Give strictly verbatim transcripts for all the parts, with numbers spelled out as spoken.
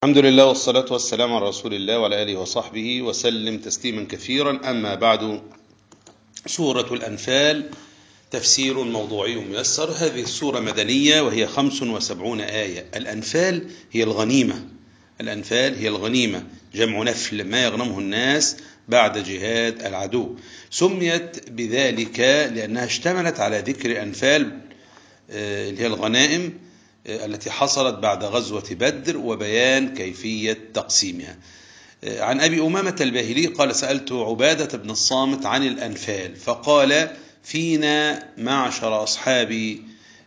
الحمد لله والصلاة والسلام على رسول الله وعلى آله وصحبه وسلم تسليما كثيرا. أما بعد، سورة الأنفال تفسير موضوعي ميسر. هذه السورة مدنية وهي خمس وسبعون آية. الأنفال هي الغنيمة، الأنفال هي الغنيمة جمع نفل، ما يغنمه الناس بعد جهاد العدو. سميت بذلك لأنها اشتملت على ذكر أنفال اللي هي الغنائم التي حصلت بعد غزوة بدر وبيان كيفية تقسيمها. عن أبي أمامة الباهلي قال: سألت عبادة بن الصامت عن الأنفال فقال: فينا معشر أصحاب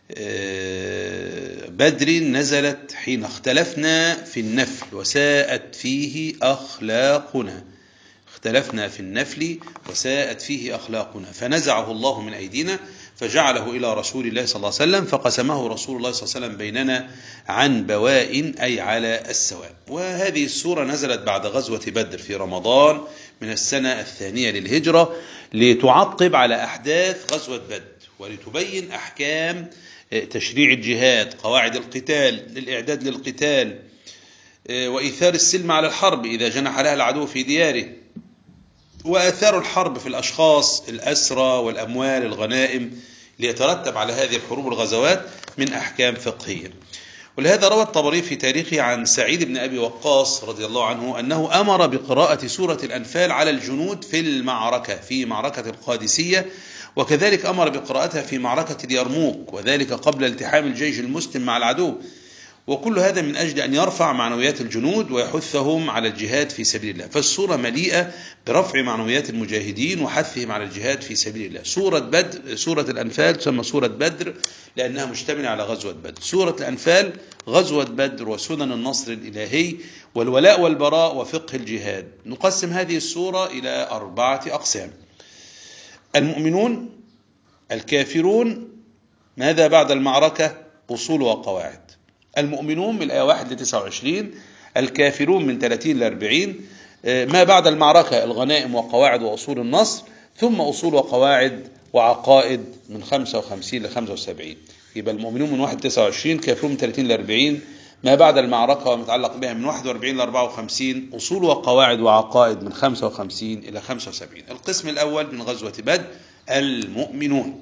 بدر نزلت حين اختلفنا في النفل وساءت فيه أخلاقنا، اختلفنا في النفل وساءت فيه أخلاقنا فنزعه الله من أيدينا فجعله إلى رسول الله صلى الله عليه وسلم فقسمه رسول الله صلى الله عليه وسلم بيننا عن بواء، أي على السواء. وهذه السورة نزلت بعد غزوة بدر في رمضان من السنة الثانية للهجرة لتعقب على أحداث غزوة بدر ولتبين أحكام تشريع الجهاد، قواعد القتال، للإعداد للقتال، وإيثار السلم على الحرب إذا جنح لها العدو في دياره، وآثار الحرب في الأشخاص، الأسرى والأموال، الغنائم، ليترتب على هذه الحروب والغزوات من أحكام فقهية. ولهذا روى الطبري في تاريخه عن سعيد بن أبي وقاص رضي الله عنه أنه أمر بقراءة سورة الأنفال على الجنود في المعركة، في معركة القادسية، وكذلك أمر بقراءتها في معركة اليرموك، وذلك قبل التحام الجيش المسلم مع العدو. وكل هذا من أجل أن يرفع معنويات الجنود ويحثهم على الجهاد في سبيل الله. فالسورة مليئة برفع معنويات المجاهدين وحثهم على الجهاد في سبيل الله. سورة بدر، سورة الأنفال تسمى سورة بدر لأنها مشتملة على غزوة بدر. سورة الأنفال غزوة بدر وسنن النصر الإلهي والولاء والبراء وفقه الجهاد. نقسم هذه السورة إلى أربعة أقسام: المؤمنون، الكافرون، ماذا بعد المعركة، أصول وقواعد. المؤمنون من الآية واحد لتسعة وعشرين، الكافرون من ثلاثين لأربعين، ما بعد المعركة الغنائم وقواعد وأصول النصر، ثم أصول وقواعد وعقائد من خمسة وخمسين لخمسة وسبعين. يبقى المؤمنون من واحد لتسعة وعشرين، كافرون من ثلاثين لأربعين، ما بعد المعركة ومتعلق بها من واحد وأربعين لأربعة وخمسين، أصول وقواعد وعقائد من خمسة وخمسين إلى خمسة وسبعين. القسم الأول من غزوة بدر المؤمنون.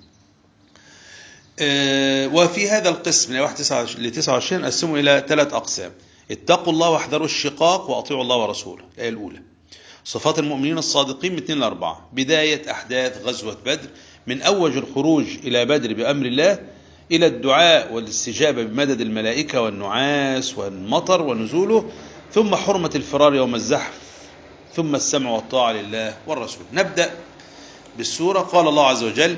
وفي هذا القسم من واحد لتسعة وعشرين قسموا إلى ثلاث أقسام: اتقوا الله واحذروا الشقاق وأطيعوا الله ورسوله، الآية الأولى. صفات المؤمنين الصادقين من اثنين لأربعة. بداية أحداث غزوة بدر من أوج الخروج إلى بدر بأمر الله إلى الدعاء والاستجابة بمدد الملائكة والنعاس والمطر ونزوله، ثم حرمة الفرار يوم الزحف، ثم السمع والطاعة لله والرسول. نبدأ بالسورة. قال الله عز وجل: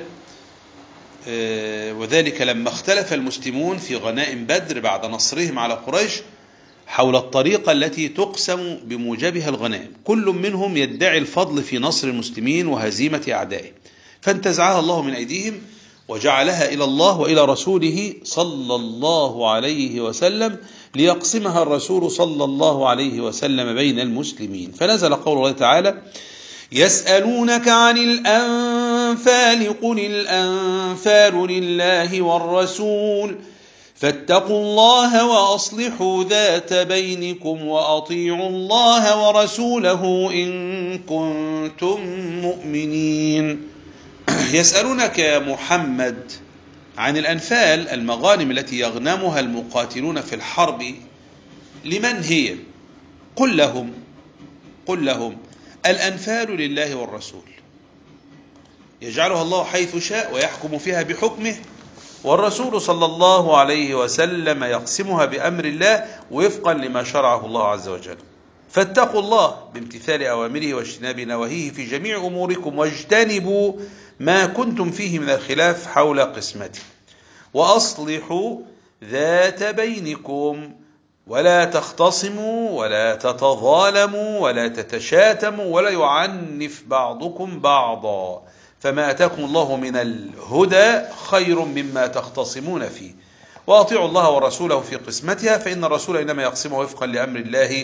وذلك لما اختلف المسلمون في غنائم بدر بعد نصرهم على قريش حول الطريقة التي تقسم بموجبها الغنائم، كل منهم يدعي الفضل في نصر المسلمين وهزيمة أعدائه، فانتزعها الله من أيديهم وجعلها إلى الله وإلى رسوله صلى الله عليه وسلم ليقسمها الرسول صلى الله عليه وسلم بين المسلمين. فنزل قول الله تعالى: يسألونك عن الأنفال قل الأنفال لله والرسول فاتقوا الله وأصلحوا ذات بينكم وأطيعوا الله ورسوله إن كنتم مؤمنين. يسألونك يا محمد عن الأنفال، المغانم التي يغنمها المقاتلون في الحرب، لمن هي؟ قل لهم قل لهم الأنفال لله والرسول، يجعلها الله حيث شاء ويحكم فيها بحكمه، والرسول صلى الله عليه وسلم يقسمها بأمر الله وفقا لما شرعه الله عز وجل. فاتقوا الله بامتثال أوامره واجتناب نواهيه في جميع أموركم، واجتنبوا ما كنتم فيه من الخلاف حول قسمته، وأصلحوا ذات بينكم، ولا تختصموا ولا تتظالموا ولا تتشاتموا ولا يعنف بعضكم بعضا، فما أتاكم الله من الهدى خير مما تختصمون فيه، وأطيعوا الله ورسوله في قسمتها، فإن الرسول إنما يقسمه وفقا لأمر الله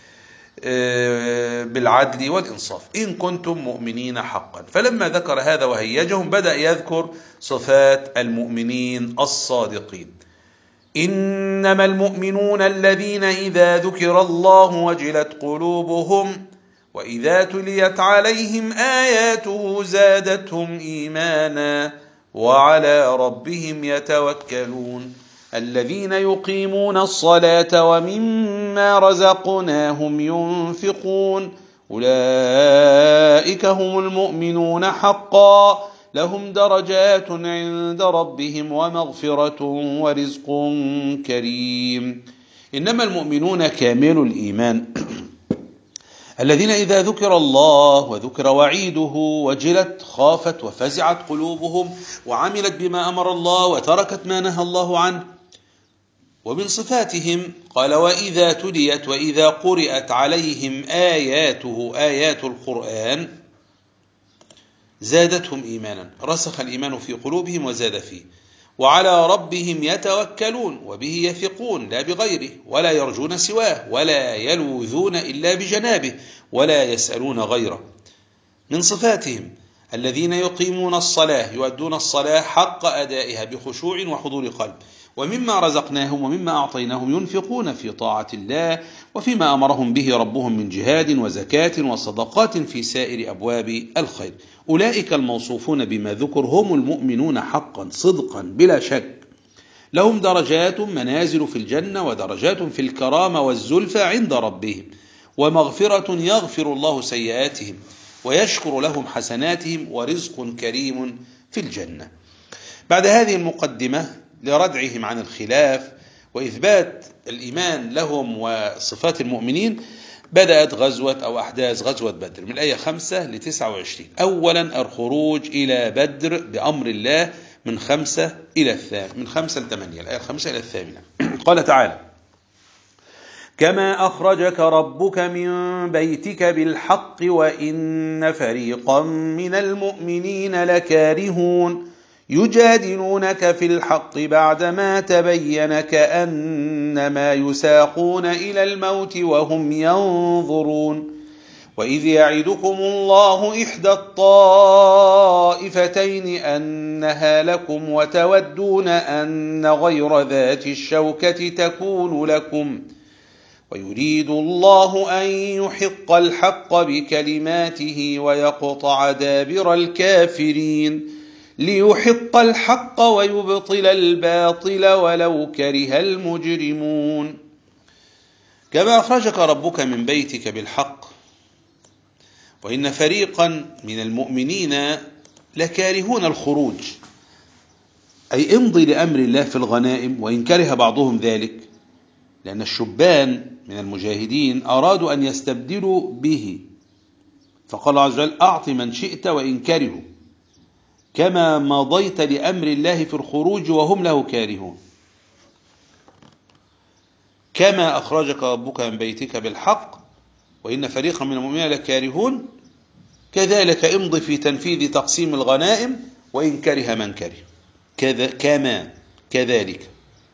بالعدل والإنصاف إن كنتم مؤمنين حقا. فلما ذكر هذا وهيجهم بدأ يذكر صفات المؤمنين الصادقين. إنما المؤمنون الذين إذا ذكر الله وجلت قلوبهم وإذا تليت عليهم آياته زادتهم إيمانا وعلى ربهم يتوكلون الذين يقيمون الصلاة ومما رزقناهم ينفقون أولئك هم المؤمنون حقا لهم درجات عند ربهم ومغفرة ورزق كريم. إنما المؤمنون كامل الإيمان الذين إذا ذكر الله وذكر وعيده وجلت خافت وفزعت قلوبهم وعملت بما أمر الله وتركت ما نهى الله عنه. ومن صفاتهم قال وإذا تليت وإذا قرأت عليهم آياته آيات القرآن زادتهم إيمانا، رسخ الإيمان في قلوبهم وزاد فيه، وعلى ربهم يتوكلون وبه يثقون لا بغيره ولا يرجون سواه ولا يلوذون إلا بجنابه ولا يسألون غيره. من صفاتهم الذين يقيمون الصلاة يؤدون الصلاة حق أدائها بخشوع وحضور قلب، ومما رزقناهم ومما أعطيناهم ينفقون في طاعة الله وفيما أمرهم به ربهم من جهاد وزكاة وصدقات في سائر أبواب الخير. أولئك الموصوفون بما ذكر هم المؤمنون حقا صدقا بلا شك، لهم درجات منازل في الجنة ودرجات في الكرامة والزلفى عند ربهم ومغفرة يغفر الله سيئاتهم ويشكر لهم حسناتهم ورزق كريم في الجنة. بعد هذه المقدمة لردعهم عن الخلاف وإثبات الإيمان لهم وصفات المؤمنين بدأت غزوة أو أحداث غزوة بدر من الآية خمسة لتسعة وعشرين. أولا الخروج إلى بدر بأمر الله من خمسة إلى الثامنة من خمسة لثمانية الآية الخامسة إلى الثامنة. قال تعالى كما أخرجك ربك من بيتك بالحق وإن فريقا من المؤمنين لكارهون يجادلونك في الحق بعدما تبين كأنما يساقون إلى الموت وهم ينظرون وإذ يعدكم الله إحدى الطائفتين أنها لكم وتودون أن غير ذات الشوكة تكون لكم ويريد الله أن يحق الحق بكلماته ويقطع دابر الكافرين ليحق الحق ويبطل الباطل ولو كره المجرمون. كما أخرجك ربك من بيتك بالحق وإن فريقا من المؤمنين لكارهون الخروج، أي امضي لأمر الله في الغنائم وإن كره بعضهم ذلك، لأن الشبان من المجاهدين أرادوا أن يستبدلوا به، فقال الله عز وجل أعط من شئت وإن كرهوا، كما مضيت لأمر الله في الخروج وهم له كارهون. كما أخرجك ربك من بيتك بالحق وإن فريقا من المؤمنين لكارهون، كذلك امضي في تنفيذ تقسيم الغنائم وإن كره من كره. كذا كما كذلك.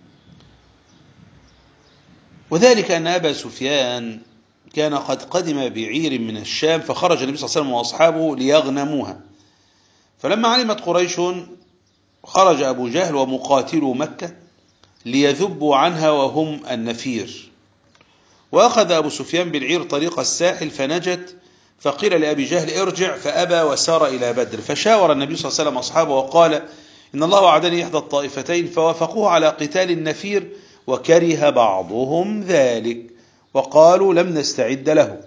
وذلك أن أبا سفيان كان قد قدم بعير من الشام، فخرج النبي صلى الله عليه وسلم وأصحابه ليغنموها، فلما علمت قريش خرج أبو جهل ومقاتلو مكة ليذبوا عنها وهم النفير، وأخذ أبو سفيان بالعير طريق الساحل فنجت، فقيل لأبي جهل ارجع فأبى وسار إلى بدر، فشاور النبي صلى الله عليه وسلم أصحابه وقال إن الله وعدني إحدى الطائفتين، فوافقوه على قتال النفير وكره بعضهم ذلك وقالوا لم نستعد له.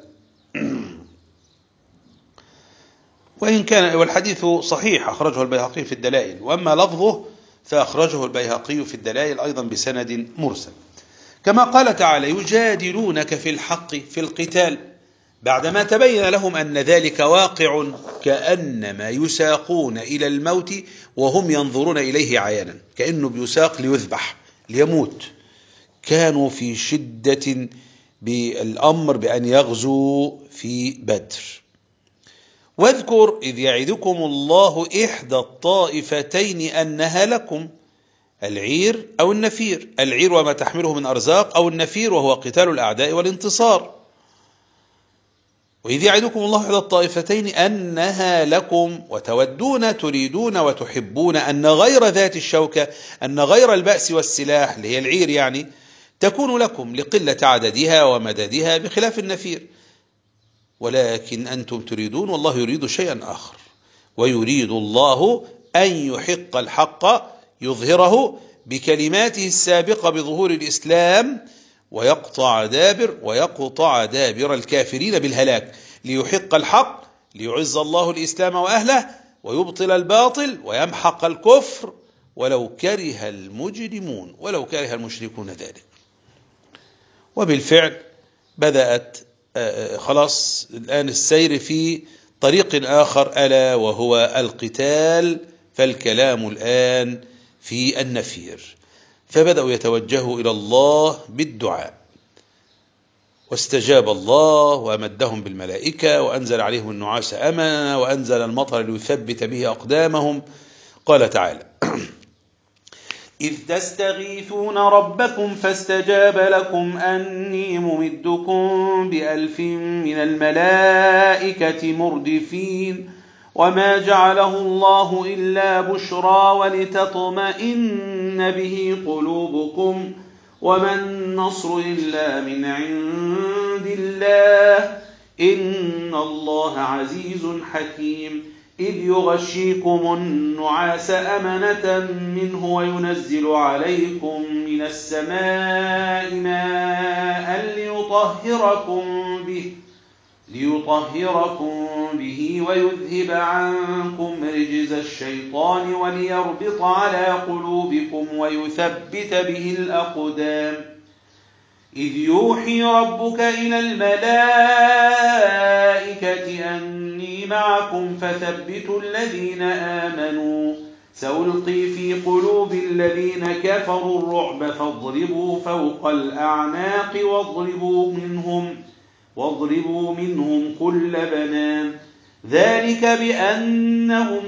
وإن كان والحديث صحيح أخرجه البيهقي في الدلائل، وأما لفظه فأخرجه البيهقي في الدلائل أيضا بسند مرسل. كما قال تعالى يجادلونك في الحق في القتال بعدما تبين لهم أن ذلك واقع كأنما يساقون إلى الموت وهم ينظرون إليه عيانا، كأنه بيساق ليذبح ليموت. كانوا في شدة بالأمر بأن يغزوا في بدر. واذكر إذ يعدكم الله إحدى الطائفتين أنها لكم، العير أو النفير، العير وما تحمله من أرزاق، أو النفير وهو قتال الأعداء والانتصار. وإذ يعدكم الله إحدى الطائفتين أنها لكم وتودون تريدون وتحبون أن غير ذات الشوكة، أن غير البأس والسلاح اللي هي العير يعني تكون لكم لقلة عددها ومددها بخلاف النفير، ولكن أنتم تريدون والله يريد شيئا آخر، ويريد الله أن يحق الحق يظهره بكلماته السابقة بظهور الإسلام ويقطع دابر ويقطع دابر الكافرين بالهلاك، ليحق الحق ليعز الله الإسلام وأهله ويبطل الباطل ويمحق الكفر ولو كره المجرمون ولو كره المشركون ذلك. وبالفعل بدأت خلاص الآن السير في طريق آخر ألا وهو القتال، فالكلام الآن في النفير، فبدأوا يتوجهوا إلى الله بالدعاء، واستجاب الله وأمدهم بالملائكة وأنزل عليهم النعاس أمنا وأنزل المطر ليثبت به أقدامهم. قال تعالى: إذ تستغيثون ربكم فاستجاب لكم أني ممدكم بألف من الملائكة مردفين وما جعله الله إلا بشرى ولتطمئن به قلوبكم وما النصر إلا من عند الله إن الله عزيز حكيم. إذ يغشيكم النعاس أمنة منه وينزل عليكم من السماء ماء ليطهركم به ليطهركم به ويذهب عنكم رجز الشيطان وليربط على قلوبكم ويثبت به الأقدام. إذ يوحي ربك إلى الملائكة أني معكم فثبتوا الذين آمنوا سألقي في قلوب الذين كفروا الرعب فاضربوا فوق الأعناق واضربوا منهم واضربوا منهم كل بنان ذلك بأنهم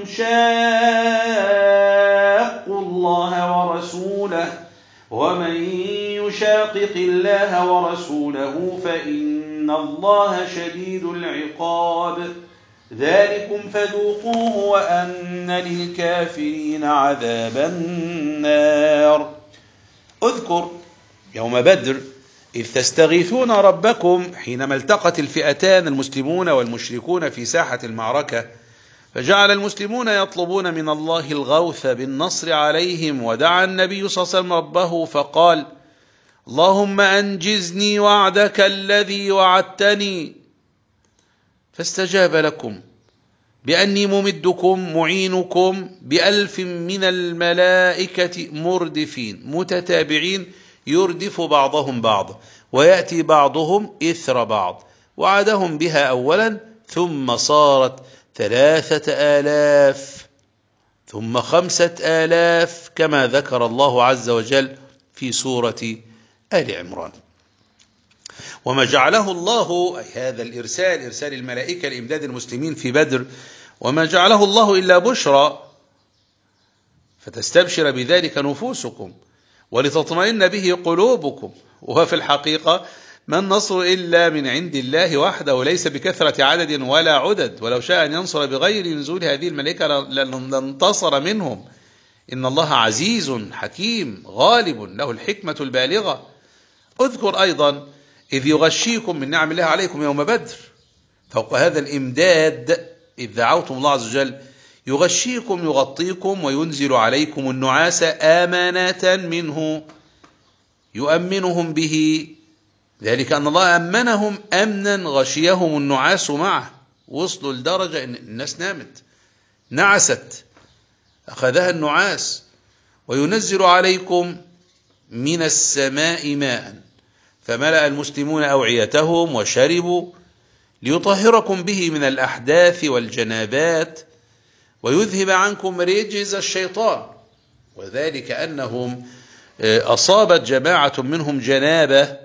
شاقوا الله ورسوله ومن يشاقق الله ورسوله فإن الله شديد العقاب ذلكم فذوقوه وأن للكافرين عذاب النار. اذكر يوم بدر إذ تستغيثون ربكم حينما التقت الفئتان المسلمون والمشركون في ساحة المعركة، فجعل المسلمون يطلبون من الله الغوث بالنصر عليهم، ودعا النبي صلى الله عليه وسلم ربه فقال: اللهم أنجزني وعدك الذي وعدتني، فاستجاب لكم بأني ممدكم معينكم بألف من الملائكة مردفين متتابعين يردف بعضهم بعض ويأتي بعضهم إثر بعض، وعدهم بها أولا ثم صارت ثلاثة آلاف ثم خمسة آلاف كما ذكر الله عز وجل في سورة آل عمران. وما جعله الله أي هذا الإرسال إرسال الملائكة لإمداد المسلمين في بدر وما جعله الله إلا بشرى فتستبشر بذلك نفوسكم ولتطمئن به قلوبكم، وفي الحقيقة ما النصر إلا من عند الله وحده وليس بكثرة عدد ولا عدد، ولو شاء أن ينصر بغير نزول هذه الملائكة لانتصر منهم. إن الله عزيز حكيم غالب له الحكمة البالغة. اذكر أيضا إذ يغشيكم من نعم الله عليكم يوم بدر، فوق هذا الإمداد إذ دعوتم الله عز وجل يغشيكم يغطيكم وينزل عليكم النعاس آمنة منه يؤمنهم به، ذلك أن الله أمنهم أمنا غشيهم النعاس معه، وصلوا لدرجة أن الناس نامت نعست أخذها النعاس. وينزل عليكم من السماء ماء فملأ المسلمون أوعيتهم وشربوا ليطهركم به من الأحداث والجنابات ويذهب عنكم رجز الشيطان، وذلك أنهم أصابت جماعة منهم جنابة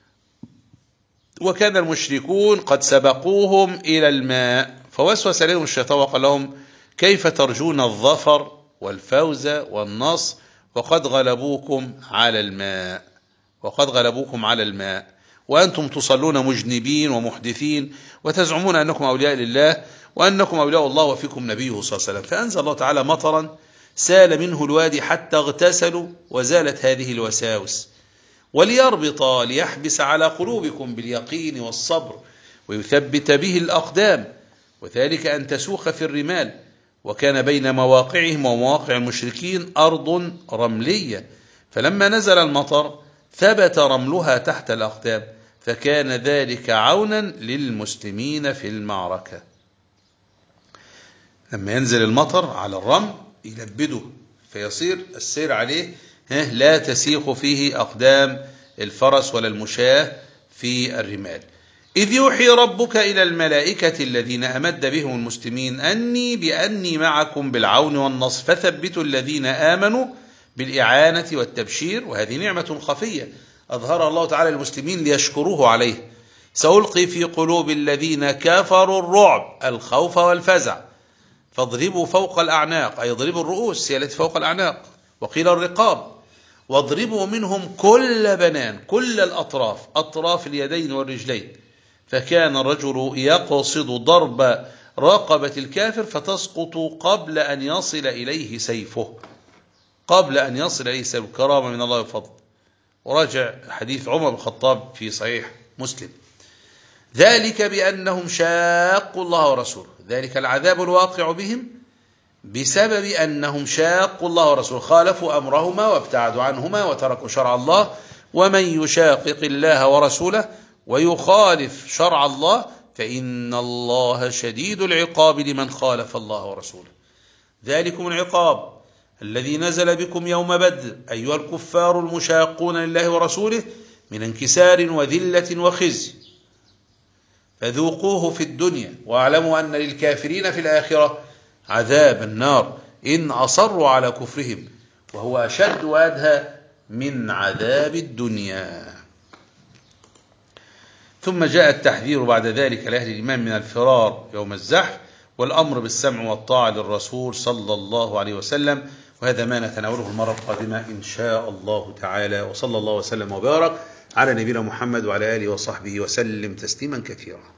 وكان المشركون قد سبقوهم إلى الماء، فوسوس لهم الشيطان وقال لهم: كيف ترجون الظفر والفوز والنصر وقد غلبوكم على الماء وقد غلبوكم على الماء وأنتم تصلون مجنبين ومحدثين وتزعمون أنكم أولياء لله وأنكم أولياء الله وفيكم نبيه صلى الله عليه وسلم. فأنزل الله تعالى مطرا سال منه الوادي حتى اغتسلوا وزالت هذه الوساوس، وليربط ليحبس على قلوبكم باليقين والصبر ويثبت به الأقدام، وذلك أن تسوخ في الرمال. وكان بين مواقعهم ومواقع المشركين أرض رملية، فلما نزل المطر ثبت رملها تحت الأقدام، فكان ذلك عونا للمسلمين في المعركة. لما ينزل المطر على الرمل يلبده فيصير السير عليه لا تسيخ فيه أقدام الفرس ولا المشاة في الرمال. إذ يوحي ربك إلى الملائكة الذين أمد بهم المسلمين أني بأني معكم بالعون والنصر فثبتوا الذين آمنوا بالإعانة والتبشير. وهذه نعمة خفية أظهرها الله تعالى للمسلمين ليشكروه عليه. سألقي في قلوب الذين كفروا الرعب الخوف والفزع فاضربوا فوق الأعناق، أي اضربوا الرؤوس هي التي فوق الأعناق، وقيل الرقاب، واضربوا منهم كل بنان، كل الأطراف، أطراف اليدين والرجلين. فكان الرجل يقصد ضرب رقبة الكافر فتسقط قبل أن يصل إليه سيفه، قبل أن يصل إليه سيفه، كرامة من الله وفضل. وراجع حديث عمر بن الخطاب في صحيح مسلم. ذلك بأنهم شاقوا الله ورسوله، ذلك العذاب الواقع بهم بسبب أنهم شاقوا الله ورسوله، خالفوا أمرهما وابتعدوا عنهما وتركوا شرع الله. ومن يشاقق الله ورسوله ويخالف شرع الله فإن الله شديد العقاب لمن خالف الله ورسوله. ذلكم العقاب الذي نزل بكم يوم بدر أيها الكفار المشاقون لله ورسوله من انكسار وذلة وخزي، فذوقوه في الدنيا واعلموا أن للكافرين في الآخرة عذاب النار إن أصروا على كفرهم، وهو أشد وأدهى من عذاب الدنيا. ثم جاء التحذير بعد ذلك لأهل الإيمان من الفرار يوم الزحف، والأمر بالسمع والطاعة للرسول صلى الله عليه وسلم. وهذا ما نتناوله المرة القادمة إن شاء الله تعالى. وصلى الله وسلم وبارك على نبينا محمد وعلى آله وصحبه وسلم تسليما كثيرا.